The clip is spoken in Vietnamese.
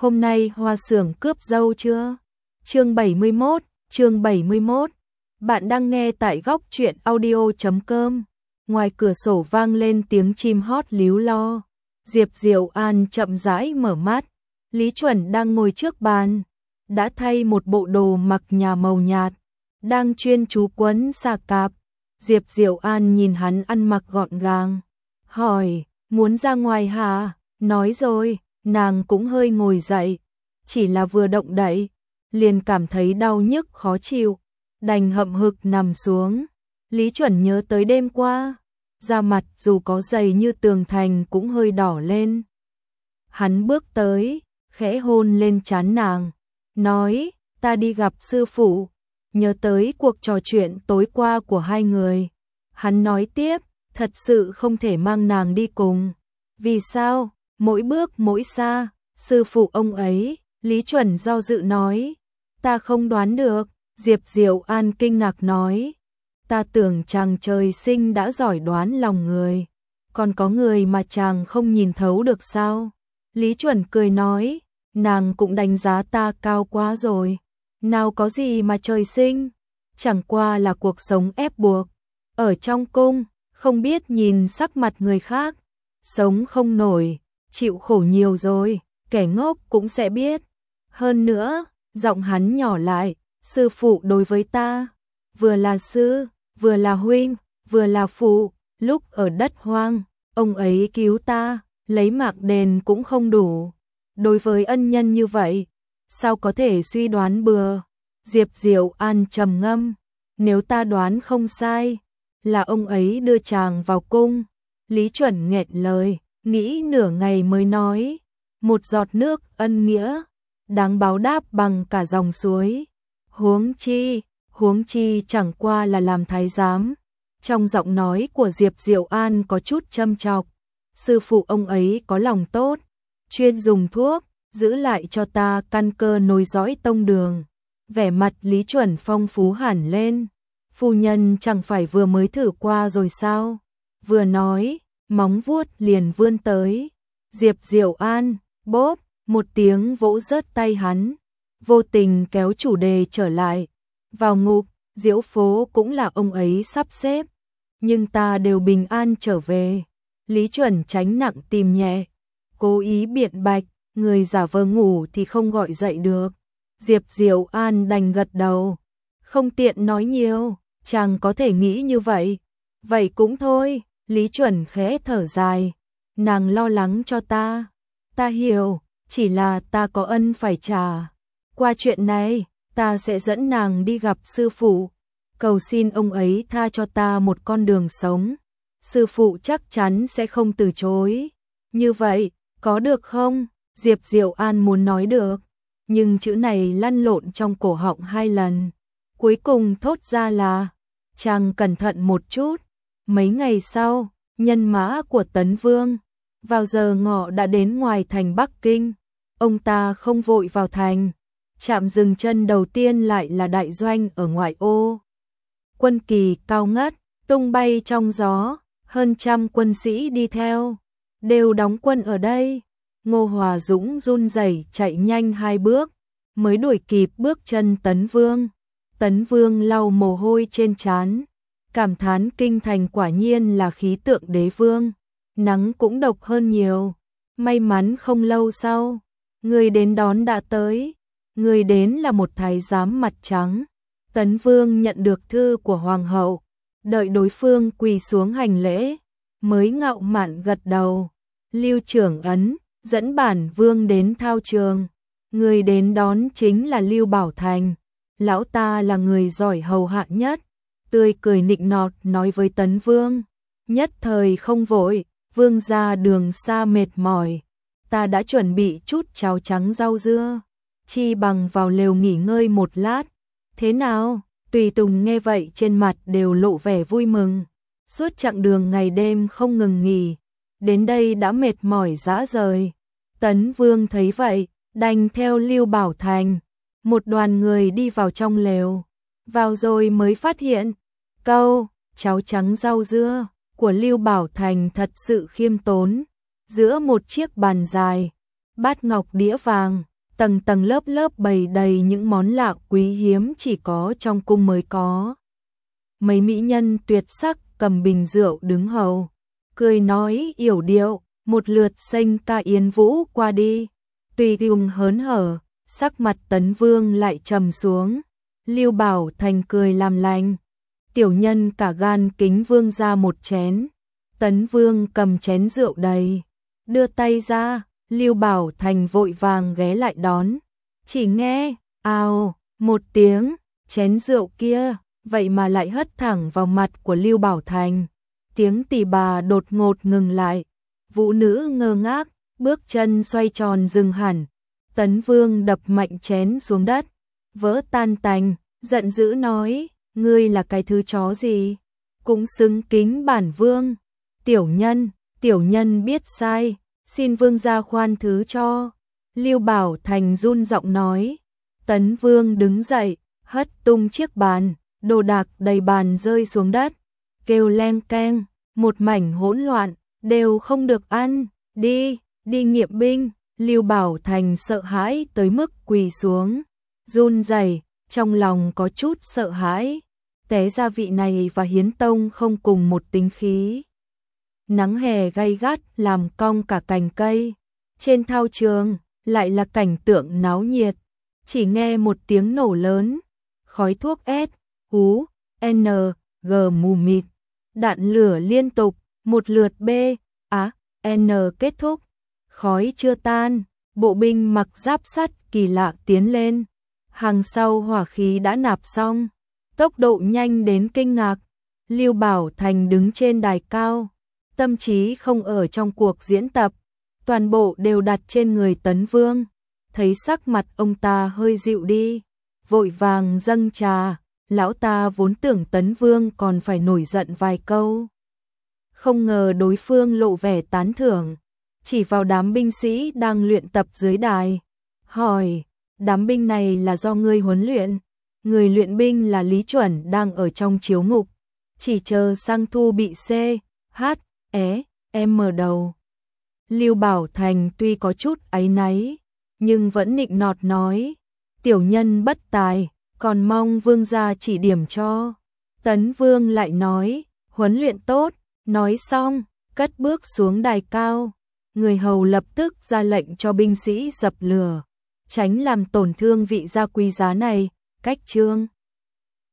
hôm nay Hoa Xưởng cướp dâu chưa? Chương 71. Bạn đang nghe tại góc truyện audio.com. Ngoài cửa sổ vang lên tiếng chim hót líu lo. Diệp Diệu An chậm rãi mở mắt. Lý Chuẩn đang ngồi trước bàn, đã thay một bộ đồ mặc nhà màu nhạt, đang chuyên chú quấn xà cạp. Diệp Diệu An nhìn hắn ăn mặc gọn gàng, hỏi, muốn ra ngoài hả? Nói rồi, nàng cũng hơi ngồi dậy, chỉ là vừa động đậy, liền cảm thấy đau nhức khó chịu, đành hậm hực nằm xuống. Lý Chuẩn nhớ tới đêm qua, da mặt dù có dày như tường thành cũng hơi đỏ lên. Hắn bước tới, khẽ hôn lên trán nàng, nói, ta đi gặp sư phụ. Nhớ tới cuộc trò chuyện tối qua của hai người, hắn nói tiếp, thật sự không thể mang nàng đi cùng. Vì sao? Mỗi bước mỗi xa, sư phụ ông ấy. Lý Chuẩn do dự nói, ta không đoán được. Diệp Diệu An kinh ngạc nói, ta tưởng chàng trời sinh đã giỏi đoán lòng người, còn có người mà chàng không nhìn thấu được sao? Lý Chuẩn cười nói, nàng cũng đánh giá ta cao quá rồi. Nào có gì mà trời sinh, chẳng qua là cuộc sống ép buộc. Ở trong cung, không biết nhìn sắc mặt người khác, sống không nổi, chịu khổ nhiều rồi, kẻ ngốc cũng sẽ biết. Hơn nữa, giọng hắn nhỏ lại, sư phụ đối với ta, vừa là sư, vừa là huynh, vừa là phụ. Lúc ở đất hoang, ông ấy cứu ta, lấy mạng đền cũng không đủ. Đối với ân nhân như vậy, sao có thể suy đoán bừa? Diệp Diệu An trầm ngâm, nếu ta đoán không sai, là ông ấy đưa chàng vào cung. Lý Chuẩn nghẹn lời, nghĩ nửa ngày mới nói, một giọt nước ân nghĩa, đáng báo đáp bằng cả dòng suối. Huống chi chẳng qua là làm thái giám. Trong giọng nói của Diệp Diệu An có chút châm chọc, sư phụ ông ấy có lòng tốt, chuyên dùng thuốc, giữ lại cho ta căn cơ nối dõi tông đường. Vẻ mặt Lý Chuẩn phong phú hẳn lên, phu nhân chẳng phải vừa mới thử qua rồi sao? Vừa nói, móng vuốt liền vươn tới. Diệp Diệu An, bóp, một tiếng vỗ rớt tay hắn, vô tình kéo chủ đề trở lại. Vào ngục, diễu phố cũng là ông ấy sắp xếp, nhưng ta đều bình an trở về. Lý Chuẩn tránh nặng tìm nhẹ, cố ý biện bạch, người giả vờ ngủ thì không gọi dậy được. Diệp Diệu An đành gật đầu, không tiện nói nhiều, chàng có thể nghĩ như vậy. Vậy cũng thôi. Lý Chuẩn khẽ thở dài, nàng lo lắng cho ta. Ta hiểu, chỉ là ta có ân phải trả. Qua chuyện này, ta sẽ dẫn nàng đi gặp sư phụ, cầu xin ông ấy tha cho ta một con đường sống. Sư phụ chắc chắn sẽ không từ chối. Như vậy, có được không? Diệp Diệu An muốn nói được, nhưng chữ này lăn lộn trong cổ họng hai lần. Cuối cùng thốt ra là, chàng cẩn thận một chút. Mấy ngày sau, nhân mã của Tấn Vương vào giờ ngọ đã đến ngoài thành Bắc Kinh. Ông ta không vội vào thành, trạm dừng chân đầu tiên lại là đại doanh ở ngoại ô. Quân kỳ cao ngất, tung bay trong gió, hơn trăm quân sĩ đi theo, đều đóng quân ở đây. Ngô Hòa Dũng run rẩy chạy nhanh hai bước, mới đuổi kịp bước chân Tấn Vương. Tấn Vương lau mồ hôi trên trán, cảm thán kinh thành quả nhiên là khí tượng đế vương, nắng cũng độc hơn nhiều. May mắn không lâu sau, người đến đón đã tới. Người đến là một thái giám mặt trắng. Tấn Vương nhận được thư của hoàng hậu, đợi đối phương quỳ xuống hành lễ, mới ngạo mạn gật đầu. Lưu Trưởng Ấn dẫn bản vương đến thao trường. Người đến đón chính là Lưu Bảo Thành. Lão ta là người giỏi hầu hạ nhất, tươi cười nịnh nọt nói với Tấn Vương, nhất thời không vội, vương ra đường xa mệt mỏi, ta đã chuẩn bị chút cháo trắng rau dưa, chi bằng vào lều nghỉ ngơi một lát. Thế nào? Tùy tùng nghe vậy trên mặt đều lộ vẻ vui mừng. Suốt chặng đường ngày đêm không ngừng nghỉ, đến đây đã mệt mỏi rã rời. Tấn Vương thấy vậy, đành theo Lưu Bảo Thành. Một đoàn người đi vào trong lều, vào rồi mới phát hiện, câu cháo trắng rau dưa của Lưu Bảo Thành thật sự khiêm tốn. Giữa một chiếc bàn dài, bát ngọc đĩa vàng, tầng tầng lớp lớp bày đầy những món lạ quý hiếm chỉ có trong cung mới có. Mấy mỹ nhân tuyệt sắc cầm bình rượu đứng hầu, cười nói yểu điệu, một lượt xênh ca yến vũ qua đi. Tùy ung hớn hở, sắc mặt Tấn Vương lại trầm xuống. Lưu Bảo Thành cười làm lành, tiểu nhân cả gan kính vương ra một chén. Tấn Vương cầm chén rượu đầy, đưa tay ra, Lưu Bảo Thành vội vàng ghé lại đón. Chỉ nghe, ào, một tiếng, chén rượu kia, vậy mà lại hất thẳng vào mặt của Lưu Bảo Thành. Tiếng tỳ bà đột ngột ngừng lại, vũ nữ ngơ ngác, bước chân xoay tròn dừng hẳn. Tấn Vương đập mạnh chén xuống đất, vỡ tan tành, giận dữ nói, ngươi là cái thứ chó gì, cũng xứng kính bản vương. Tiểu nhân biết sai, xin vương gia khoan thứ cho. Lưu Bảo Thành run giọng nói. Tấn Vương đứng dậy, hất tung chiếc bàn, đồ đạc đầy bàn rơi xuống đất, kêu leng keng, một mảnh hỗn loạn, đều không được ăn, đi nghiệm binh. Lưu Bảo Thành sợ hãi tới mức quỳ xuống, run rẩy, trong lòng có chút sợ hãi. Té ra vị này và Hiến Tông không cùng một tính khí. Nắng hè gay gắt làm cong cả cành cây. Trên thao trường lại là cảnh tượng náo nhiệt. Chỉ nghe một tiếng nổ lớn, khói thuốc S, U, N, G mù mịt, đạn lửa liên tục, một lượt B, A, N kết thúc. Khói chưa tan, bộ binh mặc giáp sắt kỳ lạ tiến lên. Hàng sau hỏa khí đã nạp xong, tốc độ nhanh đến kinh ngạc. Lưu Bảo Thành đứng trên đài cao, tâm trí không ở trong cuộc diễn tập, toàn bộ đều đặt trên người Tấn Vương. Thấy sắc mặt ông ta hơi dịu đi, vội vàng dâng trà. Lão ta vốn tưởng Tấn Vương còn phải nổi giận vài câu, không ngờ đối phương lộ vẻ tán thưởng, chỉ vào đám binh sĩ đang luyện tập dưới đài, hỏi, đám binh này là do ngươi huấn luyện? Người luyện binh là Lý Chuẩn đang ở trong chiếu ngục, chỉ chờ sang thu bị C, H, E, M đầu. Lưu Bảo Thành tuy có chút áy náy, nhưng vẫn nịnh nọt nói, tiểu nhân bất tài, còn mong vương gia chỉ điểm cho. Tấn Vương lại nói, huấn luyện tốt, nói xong, cất bước xuống đài cao. Người hầu lập tức ra lệnh cho binh sĩ dập lửa, tránh làm tổn thương vị gia quý giá này. Cách chương